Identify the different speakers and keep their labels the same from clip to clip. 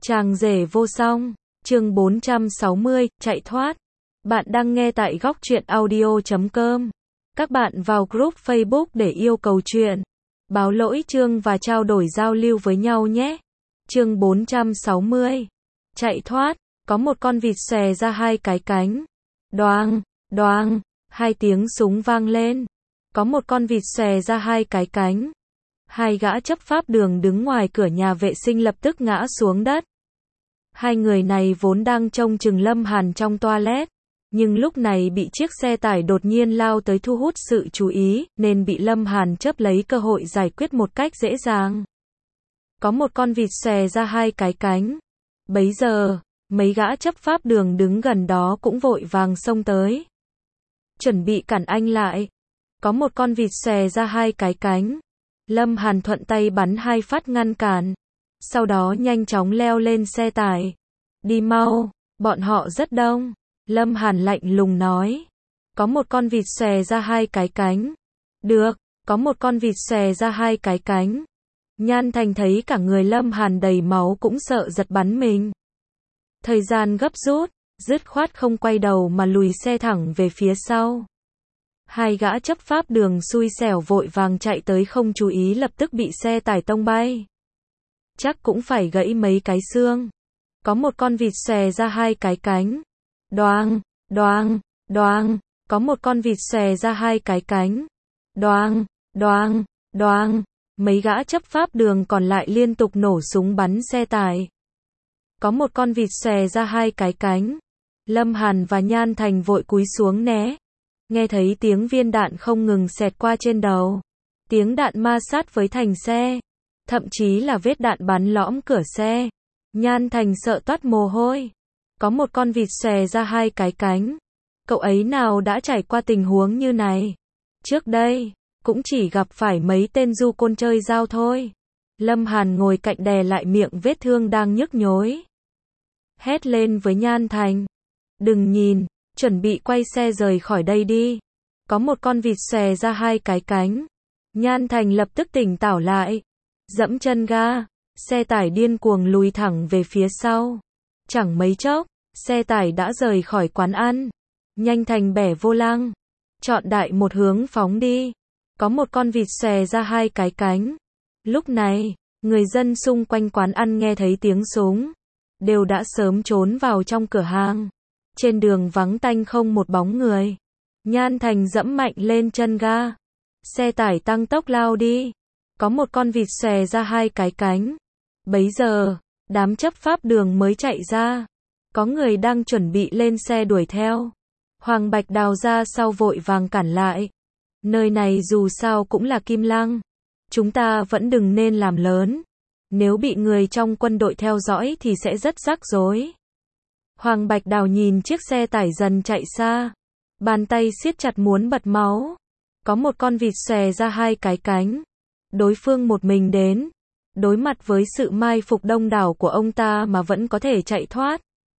Speaker 1: Chàng rể vô song, chương 460, chạy thoát. Bạn đang nghe tại góc truyện audio.com. Các bạn vào group Facebook để yêu cầu chuyện, báo lỗi chương và trao đổi giao lưu với nhau nhé. Chương 460. Chạy thoát, có một con vịt xòe ra hai cái cánh. Đoàng, đoàng, hai tiếng súng vang lên. Có một con vịt xòe ra hai cái cánh. Hai gã chấp pháp đường đứng ngoài cửa nhà vệ sinh lập tức ngã xuống đất. Hai người này vốn đang trông chừng Lâm Hàn trong toilet, nhưng lúc này bị chiếc xe tải đột nhiên lao tới thu hút sự chú ý, nên bị Lâm Hàn chớp lấy cơ hội giải quyết một cách dễ dàng. Có một con vịt xòe ra hai cái cánh. Bấy giờ, mấy gã chấp pháp đường đứng gần đó cũng vội vàng xông tới, chuẩn bị cản anh lại. Có một con vịt xòe ra hai cái cánh. Lâm Hàn thuận tay bắn hai phát ngăn cản, sau đó nhanh chóng leo lên xe tải. Đi mau, bọn họ rất đông. Lâm Hàn lạnh lùng nói. Có một con vịt xòe ra hai cái cánh. Được, có một con vịt xòe ra hai cái cánh. Nhan Thành thấy cả người Lâm Hàn đầy máu cũng sợ giật bắn mình. Thời gian gấp rút, dứt khoát không quay đầu mà lùi xe thẳng về phía sau. Hai gã chấp pháp đường xui xẻo vội vàng chạy tới không chú ý lập tức bị xe tải tông bay. Chắc cũng phải gãy mấy cái xương. Có một con vịt xòe ra hai cái cánh. Đoàng, đoàng, đoàng, có một con vịt xòe ra hai cái cánh. Đoàng, đoàng, đoàng, mấy gã chấp pháp đường còn lại liên tục nổ súng bắn xe tải. Có một con vịt xòe ra hai cái cánh. Lâm Hàn và Nhan Thành vội cúi xuống né. Nghe thấy tiếng viên đạn không ngừng xẹt qua trên đầu. Tiếng đạn ma sát với thành xe. Thậm chí là vết đạn bắn lõm cửa xe. Nhan Thành sợ toát mồ hôi. Có một con vịt xòe ra hai cái cánh. Cậu ấy nào đã trải qua tình huống như này. Trước đây, cũng chỉ gặp phải mấy tên du côn chơi dao thôi. Lâm Hàn ngồi cạnh đè lại miệng vết thương đang nhức nhối. Hét lên với Nhan Thành. Đừng nhìn, chuẩn bị quay xe rời khỏi đây đi. Có một con vịt xòe ra hai cái cánh. Nhan Thành lập tức tỉnh táo lại. Dẫm chân ga, xe tải điên cuồng lùi thẳng về phía sau. Chẳng mấy chốc, xe tải đã rời khỏi quán ăn. Nhanh Thành bẻ vô lăng, chọn đại một hướng phóng đi. Có một con vịt xòe ra hai cái cánh. Lúc này, người dân xung quanh quán ăn nghe thấy tiếng súng, đều đã sớm trốn vào trong cửa hàng. Trên đường vắng tanh không một bóng người. Nhan Thành dẫm mạnh lên chân ga. Xe tải tăng tốc lao đi. Có một con vịt xòe ra hai cái cánh. Bấy giờ, đám chấp pháp đường mới chạy ra. Có người đang chuẩn bị lên xe đuổi theo. Hoàng Bạch Đào ra sau vội vàng cản lại. Nơi này dù sao cũng là Kim Lăng. Chúng ta vẫn đừng nên làm lớn. Nếu bị người trong quân đội theo dõi thì sẽ rất rắc rối. Hoàng Bạch Đào nhìn chiếc xe tải dần chạy xa. Bàn tay siết chặt muốn bật máu. Có một con vịt xòe ra hai cái cánh. Đối phương một mình đến. Đối mặt với sự mai phục đông đảo của ông ta mà vẫn có thể chạy thoát.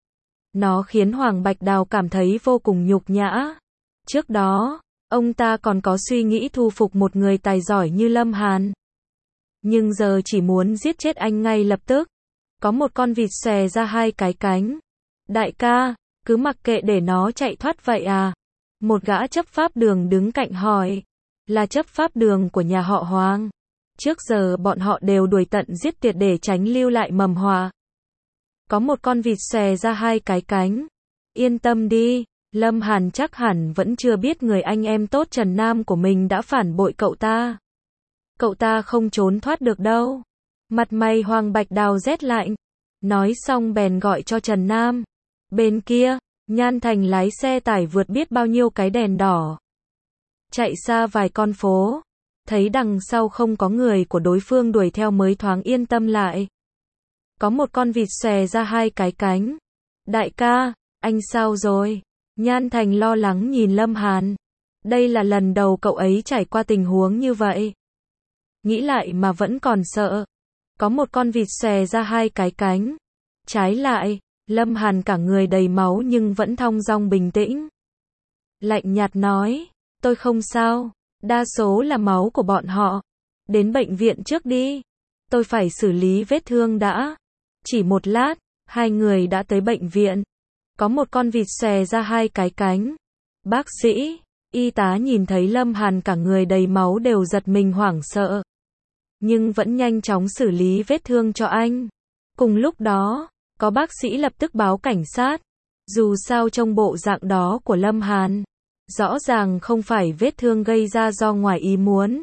Speaker 1: Nó khiến Hoàng Bạch Đào cảm thấy vô cùng nhục nhã. Trước đó, ông ta còn có suy nghĩ thu phục một người tài giỏi như Lâm Hàn. Nhưng giờ chỉ muốn giết chết anh ngay lập tức. Có một con vịt xòe ra hai cái cánh. Đại ca, cứ mặc kệ để nó chạy thoát vậy à? Một gã chấp pháp đường đứng cạnh hỏi. Là chấp pháp đường của nhà họ Hoàng. Trước giờ bọn họ đều đuổi tận giết tuyệt để tránh lưu lại mầm họa. Có một con vịt xòe ra hai cái cánh. Yên tâm đi, Lâm Hàn chắc hẳn vẫn chưa biết người anh em tốt Trần Nam của mình đã phản bội cậu ta. Cậu ta không trốn thoát được đâu. Mặt mày Hoàng Bạch Đào rét lạnh. Nói xong bèn gọi cho Trần Nam. Bên kia, Nhan Thành lái xe tải vượt biết bao nhiêu cái đèn đỏ. Chạy xa vài con phố. Thấy đằng sau không có người của đối phương đuổi theo mới thoáng yên tâm lại. Có một con vịt xòe ra hai cái cánh. Đại ca, anh sao rồi? Nhan Thành lo lắng nhìn Lâm Hàn. Đây là lần đầu cậu ấy trải qua tình huống như vậy. Nghĩ lại mà vẫn còn sợ. Có một con vịt xòe ra hai cái cánh. Trái lại, Lâm Hàn cả người đầy máu nhưng vẫn thong dong bình tĩnh. Lạnh nhạt nói, tôi không sao, đa số là máu của bọn họ. Đến bệnh viện trước đi. Tôi phải xử lý vết thương đã. Chỉ một lát, hai người đã tới bệnh viện. Có một con vịt xòe ra hai cái cánh. Bác sĩ, y tá nhìn thấy Lâm Hàn cả người đầy máu đều giật mình hoảng sợ. Nhưng vẫn nhanh chóng xử lý vết thương cho anh. Cùng lúc đó, có bác sĩ lập tức báo cảnh sát. Dù sao trong bộ dạng đó của Lâm Hàn, rõ ràng không phải vết thương gây ra do ngoài ý muốn.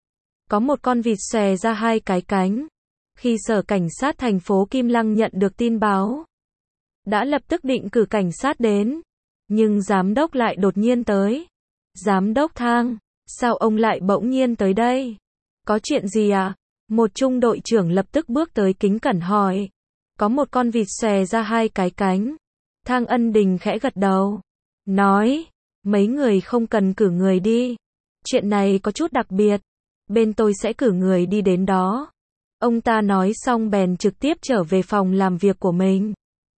Speaker 1: Có một con vịt xòe ra hai cái cánh. Khi sở cảnh sát thành phố Kim Lăng nhận được tin báo, đã lập tức định cử cảnh sát đến. Nhưng giám đốc lại đột nhiên tới. Giám đốc Thang, sao ông lại bỗng nhiên tới đây? Có chuyện gì à? Một trung đội trưởng lập tức bước tới kính cẩn hỏi. Có một con vịt xòe ra hai cái cánh. Thang Ân Đình khẽ gật đầu. Nói, mấy người không cần cử người đi. Chuyện này có chút đặc biệt. Bên tôi sẽ cử người đi đến đó. Ông ta nói xong bèn trực tiếp trở về phòng làm việc của mình.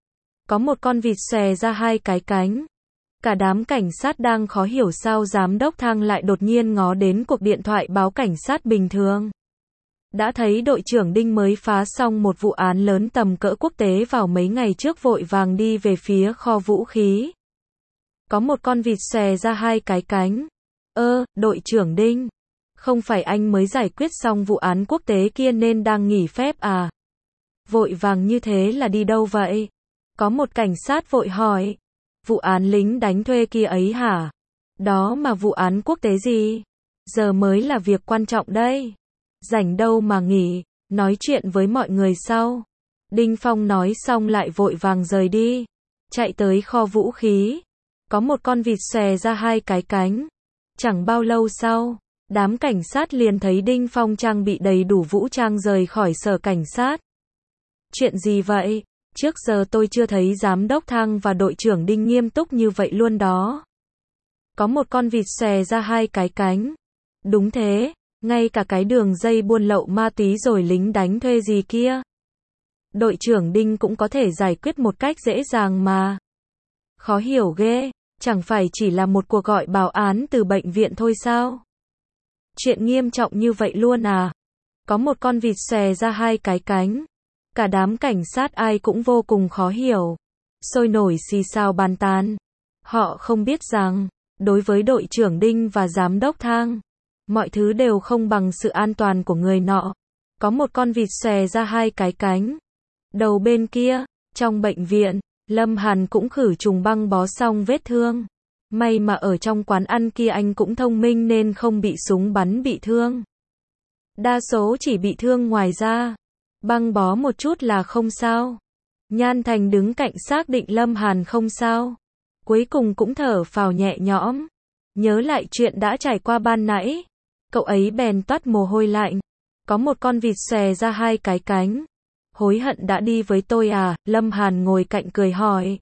Speaker 1: Có một con vịt xòe ra hai cái cánh. Cả đám cảnh sát đang khó hiểu sao giám đốc Thang lại đột nhiên ngó đến cuộc điện thoại báo cảnh sát bình thường. Đã thấy đội trưởng Đinh mới phá xong một vụ án lớn tầm cỡ quốc tế vào mấy ngày trước vội vàng đi về phía kho vũ khí. Có một con vịt xòe ra hai cái cánh. Đội trưởng Đinh, không phải anh mới giải quyết xong vụ án quốc tế kia nên đang nghỉ phép à? Vội vàng như thế là đi đâu vậy? Có một cảnh sát vội hỏi. Vụ án lính đánh thuê kia ấy hả? Đó mà vụ án quốc tế gì? Giờ mới là việc quan trọng đây. Rảnh đâu mà nghỉ, nói chuyện với mọi người sau. Đinh Phong nói xong lại vội vàng rời đi. Chạy tới kho vũ khí. Có một con vịt xòe ra hai cái cánh. Chẳng bao lâu sau, đám cảnh sát liền thấy Đinh Phong trang bị đầy đủ vũ trang rời khỏi sở cảnh sát. Chuyện gì vậy? Trước giờ tôi chưa thấy giám đốc Thang và đội trưởng Đinh nghiêm túc như vậy luôn đó. Có một con vịt xòe ra hai cái cánh. Đúng thế, ngay cả cái đường dây buôn lậu ma túy rồi lính đánh thuê gì kia. Đội trưởng Đinh cũng có thể giải quyết một cách dễ dàng mà. Khó hiểu ghê, chẳng phải chỉ là một cuộc gọi báo án từ bệnh viện thôi sao? Chuyện nghiêm trọng như vậy luôn à? Có một con vịt xòe ra hai cái cánh. Cả đám cảnh sát ai cũng vô cùng khó hiểu. Sôi nổi xì xào bàn tán. Họ không biết rằng, đối với đội trưởng Đinh và giám đốc Thang, mọi thứ đều không bằng sự an toàn của người nọ. Có một con vịt xòe ra hai cái cánh. Đầu bên kia, trong bệnh viện, Lâm Hàn cũng khử trùng băng bó xong vết thương. May mà ở trong quán ăn kia anh cũng thông minh nên không bị súng bắn bị thương. Đa số chỉ bị thương ngoài da. Băng bó một chút là không sao. Nhan Thành đứng cạnh xác định Lâm Hàn không sao. Cuối cùng cũng thở phào nhẹ nhõm. Nhớ lại chuyện đã trải qua ban nãy. Cậu ấy bèn toát mồ hôi lạnh. Có một con vịt xòe ra hai cái cánh. Hối hận đã đi với tôi à? Lâm Hàn ngồi cạnh cười hỏi.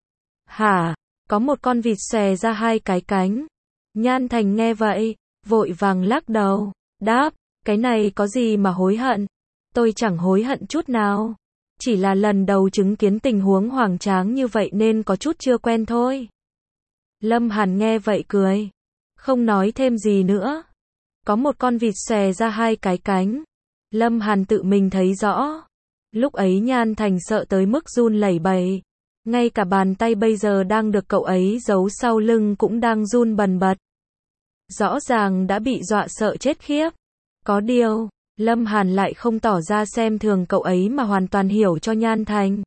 Speaker 1: Hả? Có một con vịt xòe ra hai cái cánh. Nhan Thành nghe vậy, vội vàng lắc đầu. Đáp, cái này có gì mà hối hận? Tôi chẳng hối hận chút nào. Chỉ là lần đầu chứng kiến tình huống hoành tráng như vậy nên có chút chưa quen thôi. Lâm Hàn nghe vậy cười. Không nói thêm gì nữa. Có một con vịt xòe ra hai cái cánh. Lâm Hàn tự mình thấy rõ. Lúc ấy Nhan Thành sợ tới mức run lẩy bẩy. Ngay cả bàn tay bây giờ đang được cậu ấy giấu sau lưng cũng đang run bần bật. Rõ ràng đã bị dọa sợ chết khiếp. Có điều, Lâm Hàn lại không tỏ ra xem thường cậu ấy mà hoàn toàn hiểu cho Nhan Thành.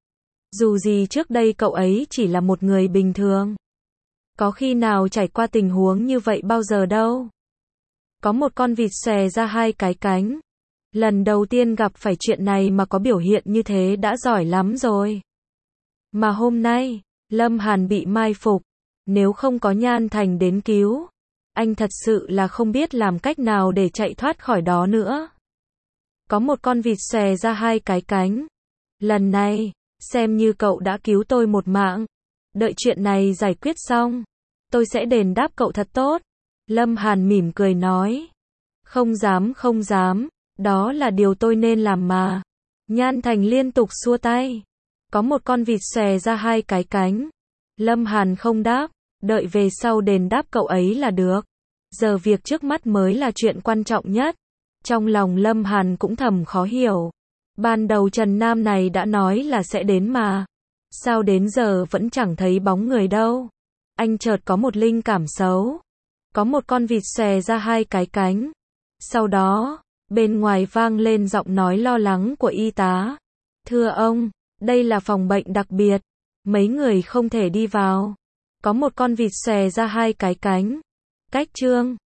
Speaker 1: Dù gì trước đây cậu ấy chỉ là một người bình thường. Có khi nào trải qua tình huống như vậy bao giờ đâu. Có một con vịt xòe ra hai cái cánh. Lần đầu tiên gặp phải chuyện này mà có biểu hiện như thế đã giỏi lắm rồi. Mà hôm nay, Lâm Hàn bị mai phục. Nếu không có Nhan Thành đến cứu, anh thật sự là không biết làm cách nào để chạy thoát khỏi đó nữa. Có một con vịt xòe ra hai cái cánh. Lần này, xem như cậu đã cứu tôi một mạng. Đợi chuyện này giải quyết xong, tôi sẽ đền đáp cậu thật tốt. Lâm Hàn mỉm cười nói. Không dám không dám, đó là điều tôi nên làm mà. Nhan Thành liên tục xua tay. Có một con vịt xòe ra hai cái cánh. Lâm Hàn không đáp, đợi về sau đền đáp cậu ấy là được. Giờ việc trước mắt mới là chuyện quan trọng nhất. Trong lòng Lâm Hàn cũng thầm khó hiểu. Ban đầu Trần Nam này đã nói là sẽ đến mà. Sao đến giờ vẫn chẳng thấy bóng người đâu? Anh chợt có một linh cảm xấu. Có một con vịt xòe ra hai cái cánh. Sau đó, bên ngoài vang lên giọng nói lo lắng của y tá. Thưa ông, đây là phòng bệnh đặc biệt. Mấy người không thể đi vào. Có một con vịt xòe ra hai cái cánh. Cách Trương